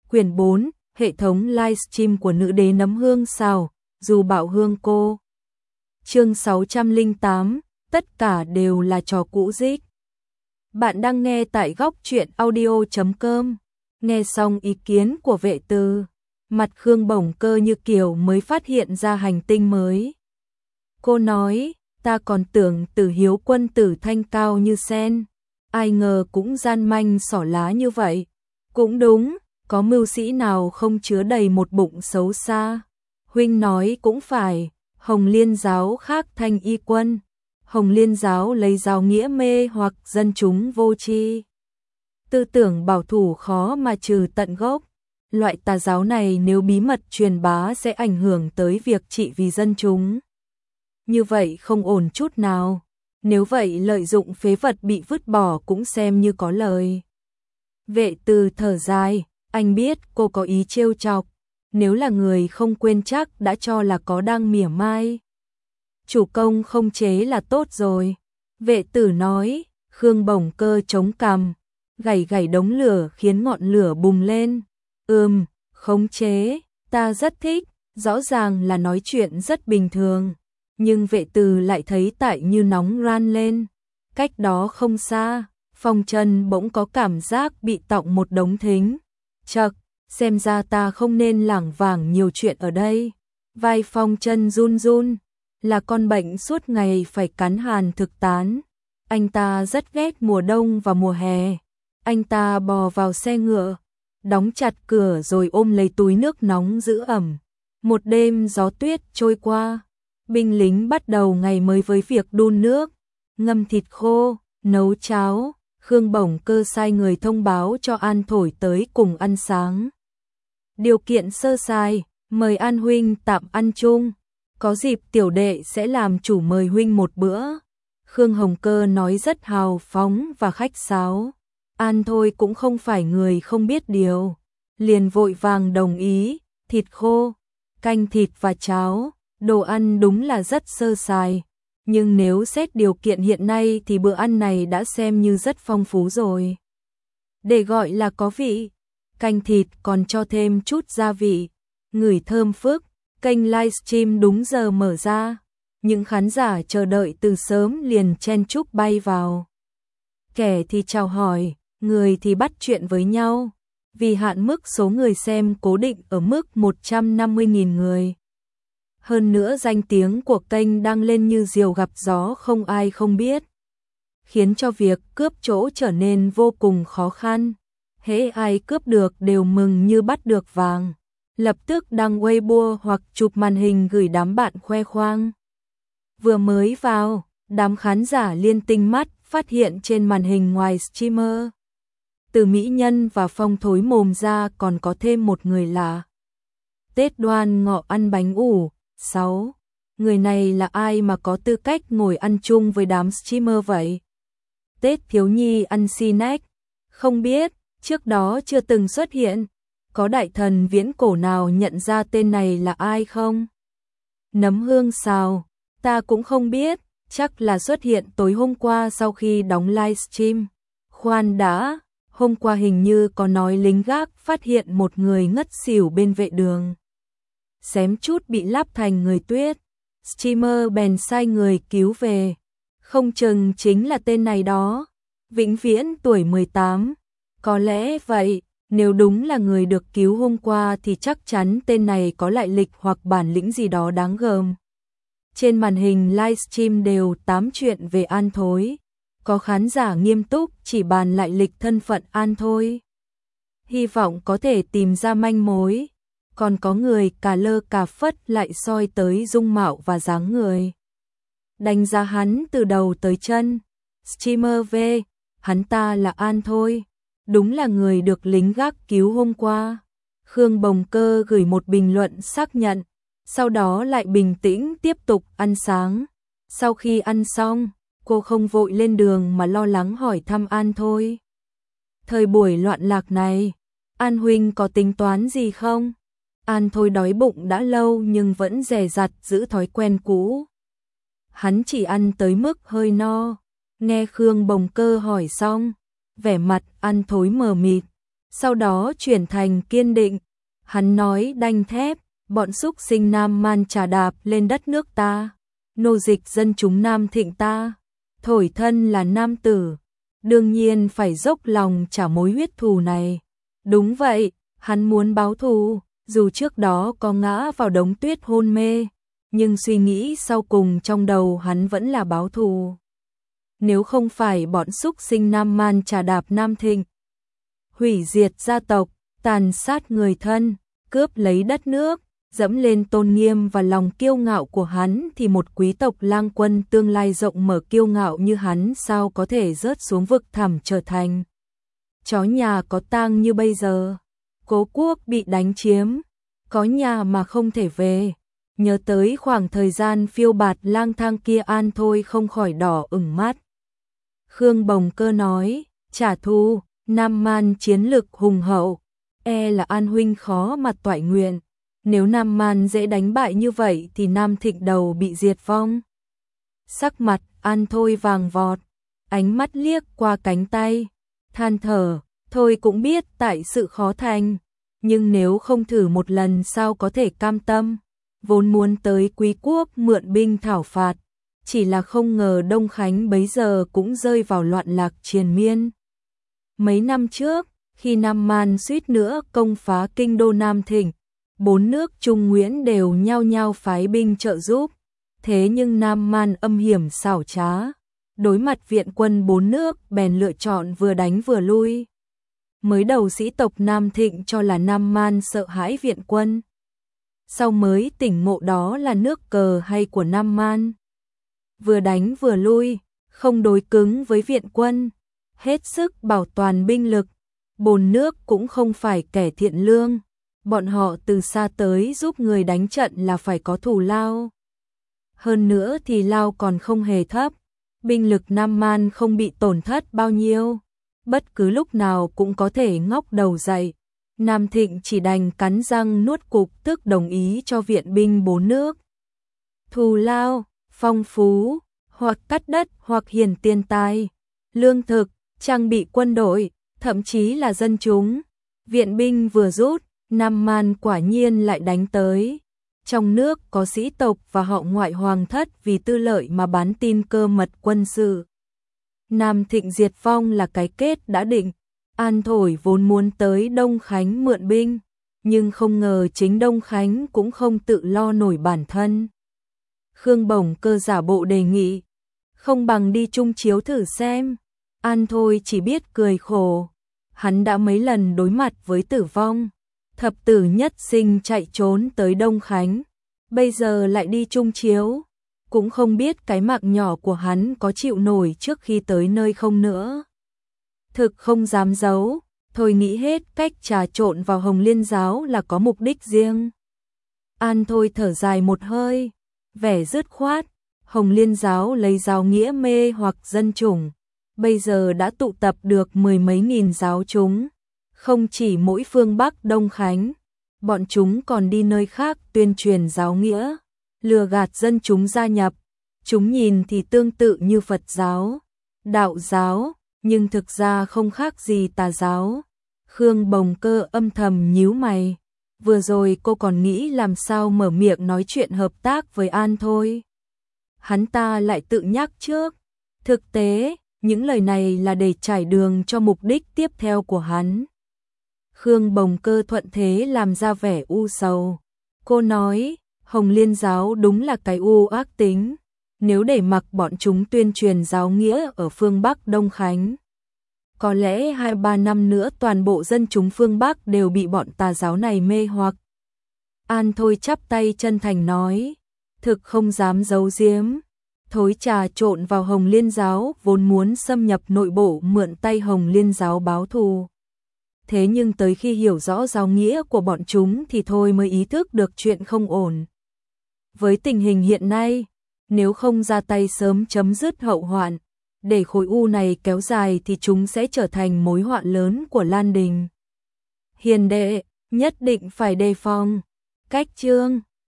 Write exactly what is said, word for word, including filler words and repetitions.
Quyển bốn, hệ thống livestream của nữ đế nấm hương xào, dù bảo hương cô. Chương sáu trăm lẻ tám, tất cả đều là trò cũ rích. Bạn đang nghe tại góc truyện audio chấm com. Nghe xong ý kiến của Vệ Từ, mặt Khương bổng cơ như kiểu mới phát hiện ra hành tinh mới. Cô nói, ta còn tưởng Tử Hiếu quân tử thanh cao như sen, ai ngờ cũng gian manh xỏ lá như vậy. Cũng đúng, có mưu sĩ nào không chứa đầy một bụng xấu xa. Huynh nói cũng phải, Hồng Liên giáo khác thanh y quân. Hồng Liên giáo lấy giáo nghĩa mê hoặc dân chúng vô tri. Tư tưởng bảo thủ khó mà trừ tận gốc. Loại tà giáo này nếu bí mật truyền bá sẽ ảnh hưởng tới việc trị vì dân chúng. Như vậy không ổn chút nào. Nếu vậy lợi dụng phế vật bị vứt bỏ cũng xem như có lời. Vệ Từ thở dài, anh biết cô có ý trêu chọc. Nếu là người không quên chắc đã cho là có đang mỉa mai. Chủ công không chế là tốt rồi. Vệ Tử nói, Khương bổng cơ chống cằm, gảy gảy đống lửa khiến ngọn lửa bùng lên. Ừm, khống chế, ta rất thích, rõ ràng là nói chuyện rất bình thường. Nhưng Vệ Từ lại thấy tại như nóng ran lên. Cách đó không xa, Phong Trần bỗng có cảm giác bị tọng một đống thính. Chậc, xem ra ta không nên lảng vảng nhiều chuyện ở đây. Vai Phong Trần run run, là con bệnh suốt ngày phải cắn hàn thực tán. Anh ta rất ghét mùa đông và mùa hè. Anh ta bò vào xe ngựa, đóng chặt cửa rồi ôm lấy túi nước nóng giữ ẩm. Một đêm gió tuyết trôi qua, binh lính bắt đầu ngày mới với việc đun nước, ngâm thịt khô, nấu cháo. Khương bổng cơ sai người thông báo cho An Thổi tới cùng ăn sáng. Điều kiện sơ sài, mời An huynh tạm ăn chung. Có dịp tiểu đệ sẽ làm chủ mời huynh một bữa. Khương Hồng Cơ nói rất hào phóng và khách sáo. An Thôi cũng không phải người không biết điều. Liền vội vàng đồng ý, thịt khô, canh thịt và cháo, đồ ăn đúng là rất sơ sài. Nhưng nếu xét điều kiện hiện nay thì bữa ăn này đã xem như rất phong phú rồi. Để gọi là có vị, canh thịt còn cho thêm chút gia vị, ngửi thơm phức. Kênh livestream đúng giờ mở ra, những khán giả chờ đợi từ sớm liền chen chúc bay vào. Kẻ thì chào hỏi, người thì bắt chuyện với nhau, vì hạn mức số người xem cố định ở mức một trăm năm mươi nghìn người. Hơn nữa danh tiếng của kênh đang lên như diều gặp gió không ai không biết, khiến cho việc cướp chỗ trở nên vô cùng khó khăn. Hễ ai cướp được đều mừng như bắt được vàng, lập tức đăng Weibo hoặc chụp màn hình gửi đám bạn khoe khoang. Vừa mới vào, đám khán giả liên tinh mắt phát hiện trên màn hình ngoài streamer, từ mỹ nhân và Phong thối mồm ra còn có thêm một người lạ. Tết Đoan Ngọ ăn bánh ủ. sáu. Người này là ai mà có tư cách ngồi ăn chung với đám streamer vậy? Tết Thiếu Nhi ăn snack? Không biết, trước đó chưa từng xuất hiện. Có đại thần viễn cổ nào nhận ra tên này là ai không? Nấm hương xào, ta cũng không biết, chắc là xuất hiện tối hôm qua sau khi đóng livestream. Khoan đã, hôm qua hình như có nói lính gác phát hiện một người ngất xỉu bên vệ đường. Xém chút bị láp thành người tuyết, streamer bèn sai người cứu về. Không chừng chính là tên này đó, vĩnh viễn tuổi mười tám. Có lẽ vậy. Nếu đúng là người được cứu hôm qua thì chắc chắn tên này có lại lịch hoặc bản lĩnh gì đó đáng gờm. Trên màn hình livestream đều tám chuyện về An Thối. Có khán giả nghiêm túc chỉ bàn lại lịch thân phận An Thôi. Hy vọng có thể tìm ra manh mối. Còn có người cà lơ cà phất lại soi tới dung mạo và dáng người. Đánh giá hắn từ đầu tới chân. Streamer V, hắn ta là An Thôi. Đúng là người được lính gác cứu hôm qua. Khương bổng cơ gửi một bình luận xác nhận, sau đó lại bình tĩnh tiếp tục ăn sáng. Sau khi ăn xong, cô không vội lên đường mà lo lắng hỏi thăm An Thôi. Thời buổi loạn lạc này, An huynh có tính toán gì không? An Thôi đói bụng đã lâu nhưng vẫn dè dặt giữ thói quen cũ. Hắn chỉ ăn tới mức hơi no. Nghe Khương bổng cơ hỏi xong, vẻ mặt An Thối mờ mịt, sau đó chuyển thành kiên định. Hắn nói đanh thép, bọn súc sinh Nam Man trà đạp lên đất nước ta, nô dịch dân chúng Nam Thịnh ta, thổi thân là nam tử, đương nhiên phải dốc lòng trả mối huyết thù này. Đúng vậy, hắn muốn báo thù, dù trước đó có ngã vào đống tuyết hôn mê, nhưng suy nghĩ sau cùng trong đầu hắn vẫn là báo thù. Nếu không phải bọn súc sinh Nam Man trà đạp Nam Thịnh, hủy diệt gia tộc, tàn sát người thân, cướp lấy đất nước, dẫm lên tôn nghiêm và lòng kiêu ngạo của hắn, thì một quý tộc lang quân tương lai rộng mở kiêu ngạo như hắn sao có thể rớt xuống vực thẳm trở thành chó nhà có tang như bây giờ. Cố quốc bị đánh chiếm, có nhà mà không thể về. Nhớ tới khoảng thời gian phiêu bạt lang thang kia, An Thôi không khỏi đỏ ửng mắt. Khương Bồng Cơ nói, trả thù, Nam Man chiến lực hùng hậu, e là An huynh khó mà toại nguyện. Nếu Nam Man dễ đánh bại như vậy thì Nam Thịnh đầu bị diệt vong. Sắc mặt An Thôi vàng vọt, ánh mắt liếc qua cánh tay, than thở, thôi cũng biết tại sự khó thành, nhưng nếu không thử một lần sao có thể cam tâm. Vốn muốn tới Quý quốc mượn binh thảo phạt, chỉ là không ngờ Đông Khánh bấy giờ cũng rơi vào loạn lạc triền miên. Mấy năm trước, khi Nam Man suýt nữa công phá kinh đô Nam Thịnh, bốn nước Trung Nguyễn đều nhao nhao phái binh trợ giúp. Thế nhưng Nam Man âm hiểm xảo trá, đối mặt viện quân bốn nước bèn lựa chọn vừa đánh vừa lui. Mới đầu sĩ tộc Nam Thịnh cho là Nam Man sợ hãi viện quân, sau mới tỉnh ngộ đó là nước cờ hay của Nam Man. Vừa đánh vừa lui, không đối cứng với viện quân, hết sức bảo toàn binh lực. Bốn nước cũng không phải kẻ thiện lương, bọn họ từ xa tới giúp người đánh trận là phải có thù lao. Hơn nữa thì lao còn không hề thấp, binh lực Nam Man không bị tổn thất bao nhiêu, bất cứ lúc nào cũng có thể ngóc đầu dậy. Nam Thịnh chỉ đành cắn răng nuốt cục tức đồng ý cho viện binh bốn nước. Thù lao, phong phú, hoặc cắt đất hoặc hiển tiền tài, lương thực, trang bị quân đội, thậm chí là dân chúng. Viện binh vừa rút, Nam Man quả nhiên lại đánh tới. Trong nước có sĩ tộc và họ ngoại hoàng thất vì tư lợi mà bán tin cơ mật quân sự. Nam Thịnh diệt vong là cái kết đã định. An Thổi vốn muốn tới Đông Khánh mượn binh, nhưng không ngờ chính Đông Khánh cũng không tự lo nổi bản thân. Khương Bồng Cơ giả bộ đề nghị, không bằng đi chung chiếu thử xem. An Thôi chỉ biết cười khổ, hắn đã mấy lần đối mặt với tử vong, thập tử nhất sinh chạy trốn tới Đông Khánh, bây giờ lại đi chung chiếu, cũng không biết cái mạng nhỏ của hắn có chịu nổi trước khi tới nơi không nữa. Thực không dám giấu, thôi nghĩ hết cách trà trộn vào Hồng Liên giáo là có mục đích riêng. An Thôi thở dài một hơi, vẻ dứt khoát, Hồng Liên giáo lấy giáo nghĩa mê hoặc dân chủng, bây giờ đã tụ tập được mười mấy nghìn giáo chúng, không chỉ mỗi phương Bắc Đông Khánh, bọn chúng còn đi nơi khác tuyên truyền giáo nghĩa, lừa gạt dân chúng gia nhập. Chúng nhìn thì tương tự như Phật giáo, đạo giáo, nhưng thực ra không khác gì tà giáo. Khương Bồng Cơ âm thầm nhíu mày, vừa rồi cô còn nghĩ làm sao mở miệng nói chuyện hợp tác với An Thôi. Hắn ta lại tự nhắc trước, thực tế, những lời này là để trải đường cho mục đích tiếp theo của hắn. Khương Bồng Cơ thuận thế làm ra vẻ u sầu. Cô nói, Hồng Liên giáo đúng là cái u ác tính. Nếu để mặc bọn chúng tuyên truyền giáo nghĩa ở phương Bắc Đông Khánh, có lẽ hai ba năm nữa toàn bộ dân chúng phương Bắc đều bị bọn tà giáo này mê hoặc. An Thôi chắp tay chân thành nói, thực không dám giấu giếm, thối trà trộn vào Hồng Liên giáo vốn muốn xâm nhập nội bộ mượn tay Hồng Liên giáo báo thù. Thế nhưng tới khi hiểu rõ giáo nghĩa của bọn chúng thì thôi mới ý thức được chuyện không ổn. Với tình hình hiện nay, nếu không ra tay sớm chấm dứt hậu hoạn, để khối u này kéo dài thì chúng sẽ trở thành mối họa lớn của Lan Đình. Hiền đệ, nhất định phải đề phòng. Cách chương